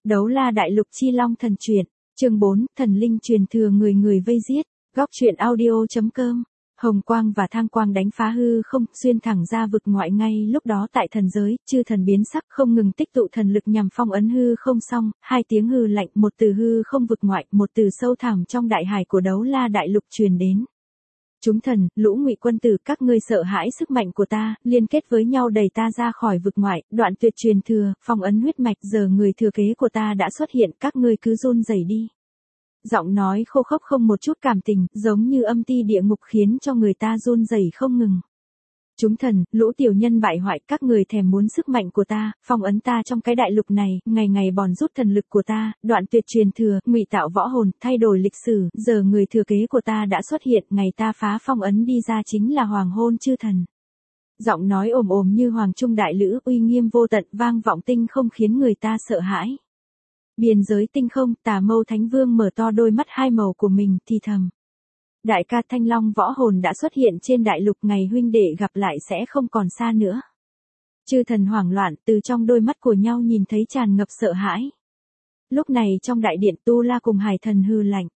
Đấu La Đại Lục Chi Long Thần Truyện, chương 4, Thần Linh truyền thừa người người vây giết, góc truyện audio.com. Hồng quang và thang quang đánh phá hư không, xuyên thẳng ra vực ngoại ngay lúc đó tại thần giới, chư thần biến sắc không ngừng tích tụ thần lực nhằm phong ấn hư không xong, hai tiếng hư lạnh, một từ hư không vực ngoại, một từ sâu thẳm trong đại hải của Đấu La Đại Lục truyền đến. Chúng thần, lũ ngụy quân tử, các ngươi sợ hãi sức mạnh của ta, liên kết với nhau đẩy ta ra khỏi vực ngoại, đoạn tuyệt truyền thừa, phong ấn huyết mạch, giờ người thừa kế của ta đã xuất hiện, các ngươi cứ run rẩy đi. Giọng nói khô khốc không một chút cảm tình, giống như âm ti địa ngục khiến cho người ta run rẩy không ngừng. Chúng thần, lũ tiểu nhân bại hoại, các người thèm muốn sức mạnh của ta, phong ấn ta trong cái đại lục này, ngày ngày bòn rút thần lực của ta, đoạn tuyệt truyền thừa, ngụy tạo võ hồn, thay đổi lịch sử, giờ người thừa kế của ta đã xuất hiện, ngày ta phá phong ấn đi ra chính là hoàng hôn chư thần. Giọng nói ồm ồm như hoàng trung đại lữ, uy nghiêm vô tận, vang vọng tinh không khiến người ta sợ hãi. Biên giới tinh không, Tà Mâu Thánh Vương mở to đôi mắt hai màu của mình, thì thầm. Đại ca Thanh Long võ hồn đã xuất hiện trên đại lục, ngày huynh đệ gặp lại sẽ không còn xa nữa. Chư thần hoảng loạn, từ trong đôi mắt của nhau nhìn thấy tràn ngập sợ hãi. Lúc này trong đại điện Tu La cùng Hải Thần hư lạnh.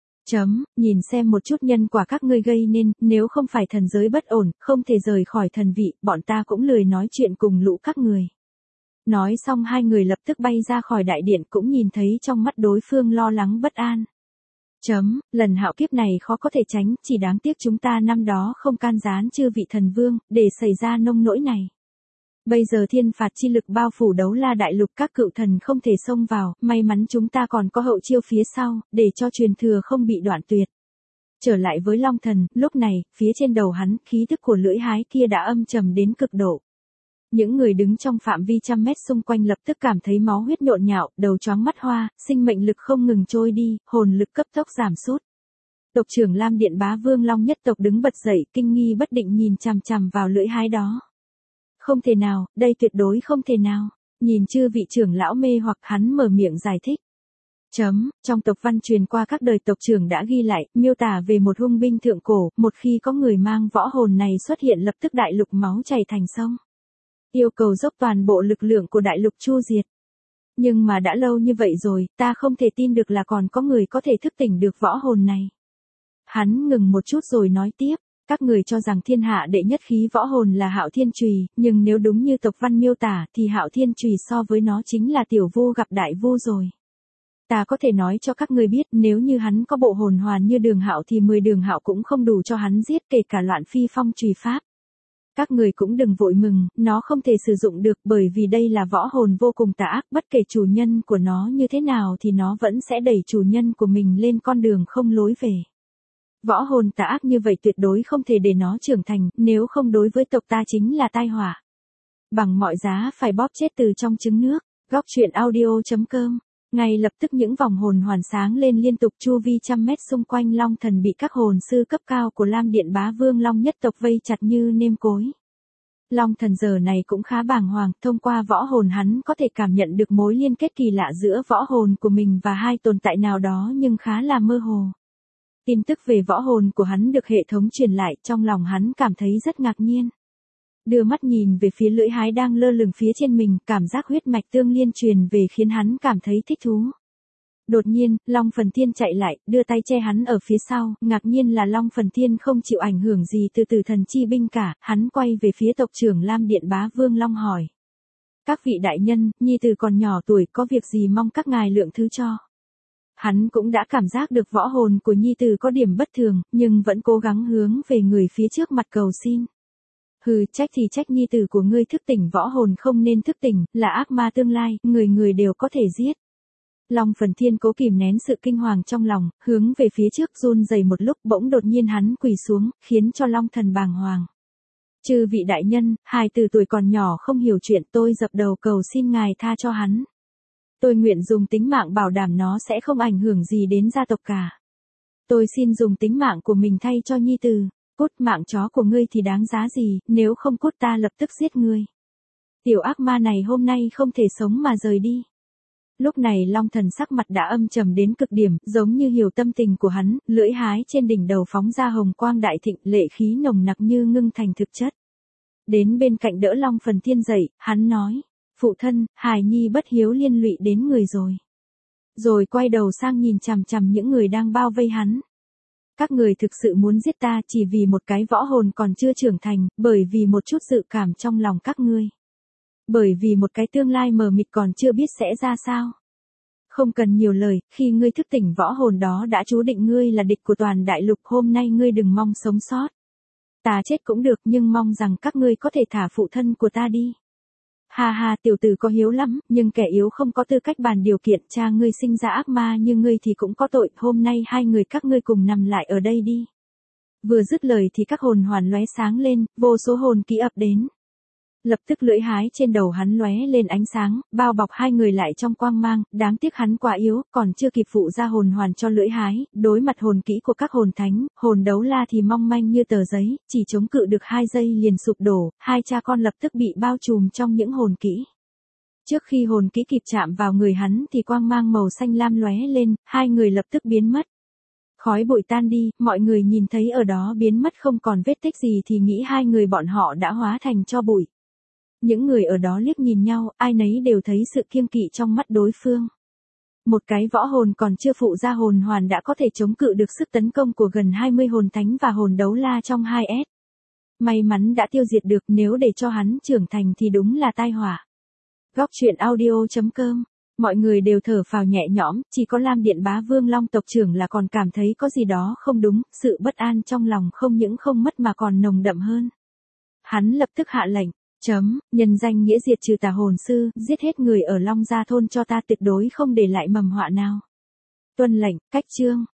Nhìn xem một chút nhân quả các ngươi gây nên, nếu không phải thần giới bất ổn, không thể rời khỏi thần vị, bọn ta cũng lười nói chuyện cùng lũ các người. Nói xong hai người lập tức bay ra khỏi đại điện, cũng nhìn thấy trong mắt đối phương lo lắng bất an. Lần hạo kiếp này khó có thể tránh, chỉ đáng tiếc chúng ta năm đó không can gián chư vị thần vương, để xảy ra nông nỗi này. Bây giờ thiên phạt chi lực bao phủ Đấu La Đại Lục, các cựu thần không thể xông vào, may mắn chúng ta còn có hậu chiêu phía sau, để cho truyền thừa không bị đoạn tuyệt. Trở lại với Long Thần, lúc này, phía trên đầu hắn, khí thức của lưỡi hái kia đã âm trầm đến cực độ. Những người đứng trong phạm vi trăm mét xung quanh lập tức cảm thấy máu huyết nhộn nhạo, đầu choáng mắt hoa, sinh mệnh lực không ngừng trôi đi, hồn lực cấp tốc giảm sút. Tộc trưởng Lam Điện Bá Vương Long nhất tộc đứng bật dậy, kinh nghi bất định nhìn chằm chằm vào lưỡi hái đó. Không thể nào, đây tuyệt đối không thể nào. Nhìn chư vị trưởng lão mê hoặc, hắn mở miệng giải thích. Trong tộc văn truyền qua các đời tộc trưởng đã ghi lại, miêu tả về một hung binh thượng cổ, một khi có người mang võ hồn này xuất hiện lập tức đại lục máu chảy thành sông. Yêu cầu dốc toàn bộ lực lượng của đại lục chu diệt. Nhưng mà đã lâu như vậy rồi, ta không thể tin được là còn có người có thể thức tỉnh được võ hồn này. Hắn ngừng một chút rồi nói tiếp, các người cho rằng thiên hạ đệ nhất khí võ hồn là Hạo Thiên Chùy, nhưng nếu đúng như tộc văn miêu tả thì Hạo Thiên Chùy so với nó chính là tiểu vu gặp đại vu rồi. Ta có thể nói cho các ngươi biết, nếu như hắn có bộ hồn hoàn như Đường Hạo thì 10 Đường Hạo cũng không đủ cho hắn giết, kể cả Loạn Phi Phong Chùy pháp. Các người cũng đừng vội mừng, nó không thể sử dụng được bởi vì đây là võ hồn vô cùng tà ác, bất kể chủ nhân của nó như thế nào thì nó vẫn sẽ đẩy chủ nhân của mình lên con đường không lối về. Võ hồn tà ác như vậy tuyệt đối không thể để nó trưởng thành, nếu không đối với tộc ta chính là tai họa. Bằng mọi giá phải bóp chết từ trong trứng nước, góc truyện audio.com. Ngay lập tức những vòng hồn hoàn sáng lên liên tục, chu vi trăm mét xung quanh Long Thần bị các hồn sư cấp cao của Lam Điện Bá Vương Long nhất tộc vây chặt như nêm cối. Long Thần giờ này cũng khá bàng hoàng, thông qua võ hồn hắn có thể cảm nhận được mối liên kết kỳ lạ giữa võ hồn của mình và hai tồn tại nào đó nhưng khá là mơ hồ. Tin tức về võ hồn của hắn được hệ thống truyền lại, trong lòng hắn cảm thấy rất ngạc nhiên. Đưa mắt nhìn về phía lưỡi hái đang lơ lửng phía trên mình, cảm giác huyết mạch tương liên truyền về khiến hắn cảm thấy thích thú. Đột nhiên, Long Phần Thiên chạy lại, đưa tay che hắn ở phía sau, ngạc nhiên là Long Phần Thiên không chịu ảnh hưởng gì từ Tử Thần Chi binh cả, hắn quay về phía tộc trưởng Lam Điện Bá Vương Long hỏi. Các vị đại nhân, nhi tử còn nhỏ tuổi, có việc gì mong các ngài lượng thứ cho. Hắn cũng đã cảm giác được võ hồn của nhi tử có điểm bất thường, nhưng vẫn cố gắng hướng về người phía trước mặt cầu xin. Trách thì trách, nhi tử của ngươi thức tỉnh võ hồn không nên thức tỉnh, là ác ma tương lai, người người đều có thể giết. Long Phần Thiên cố kìm nén sự kinh hoàng trong lòng, hướng về phía trước run rẩy một lúc, bỗng đột nhiên hắn quỳ xuống, khiến cho Long Thần bàng hoàng. Chư vị đại nhân, hài tử tuổi còn nhỏ không hiểu chuyện, tôi dập đầu cầu xin ngài tha cho hắn. Tôi nguyện dùng tính mạng bảo đảm nó sẽ không ảnh hưởng gì đến gia tộc cả. Tôi xin dùng tính mạng của mình thay cho nhi tử. Cút, mạng chó của ngươi thì đáng giá gì, nếu không cút ta lập tức giết ngươi. Tiểu ác ma này hôm nay không thể sống mà rời đi. Lúc này Long Thần sắc mặt đã âm trầm đến cực điểm, giống như hiểu tâm tình của hắn, lưỡi hái trên đỉnh đầu phóng ra hồng quang đại thịnh, lệ khí nồng nặc như ngưng thành thực chất. Đến bên cạnh đỡ Long Phần Thiên dậy, hắn nói, Phụ thân, hài nhi bất hiếu liên lụy đến người rồi. Rồi quay đầu sang nhìn chằm chằm những người đang bao vây hắn. Các người thực sự muốn giết ta chỉ vì một cái võ hồn còn chưa trưởng thành, bởi vì một chút dự cảm trong lòng các ngươi. Bởi vì một cái tương lai mờ mịt còn chưa biết sẽ ra sao. Không cần nhiều lời, khi ngươi thức tỉnh võ hồn đó đã chú định ngươi là địch của toàn đại lục, hôm nay ngươi đừng mong sống sót. Ta chết cũng được nhưng mong rằng các ngươi có thể thả phụ thân của ta đi. Ha ha, tiểu tử có hiếu lắm, nhưng kẻ yếu không có tư cách bàn điều kiện, cha ngươi sinh ra ác ma như ngươi thì cũng có tội, hôm nay hai người các ngươi cùng nằm lại ở đây đi. Vừa dứt lời thì các hồn hoàn lóe sáng lên, vô số hồn kỹ ập đến. Lập tức lưỡi hái trên đầu hắn lóe lên ánh sáng, bao bọc hai người lại trong quang mang, đáng tiếc hắn quá yếu, còn chưa kịp phụ ra hồn hoàn cho lưỡi hái, đối mặt hồn kỹ của các hồn thánh, hồn đấu la thì mong manh như tờ giấy, chỉ chống cự được 2 giây liền sụp đổ, hai cha con lập tức bị bao trùm trong những hồn kỹ. Trước khi hồn kỹ kịp chạm vào người hắn thì quang mang màu xanh lam lóe lên, hai người lập tức biến mất. Khói bụi tan đi, mọi người nhìn thấy ở đó biến mất không còn vết tích gì thì nghĩ hai người bọn họ đã hóa thành tro bụi. Những người ở đó liếc nhìn nhau, ai nấy đều thấy sự kiêng kỵ trong mắt đối phương. Một cái võ hồn còn chưa phụ ra hồn hoàn đã có thể chống cự được sức tấn công của gần 20 hồn thánh và hồn đấu la trong 2S. May mắn đã tiêu diệt được, nếu để cho hắn trưởng thành thì đúng là tai họa. Góc truyện audio.com. Mọi người đều thở phào nhẹ nhõm, chỉ có Lam Điện Bá Vương Long tộc trưởng là còn cảm thấy có gì đó không đúng, sự bất an trong lòng không những không mất mà còn nồng đậm hơn. Hắn lập tức hạ lệnh. Nhân danh nghĩa diệt trừ tà hồn sư, giết hết người ở Long Gia thôn cho ta, tuyệt đối không để lại mầm họa nào. Tuân lệnh, cách chương.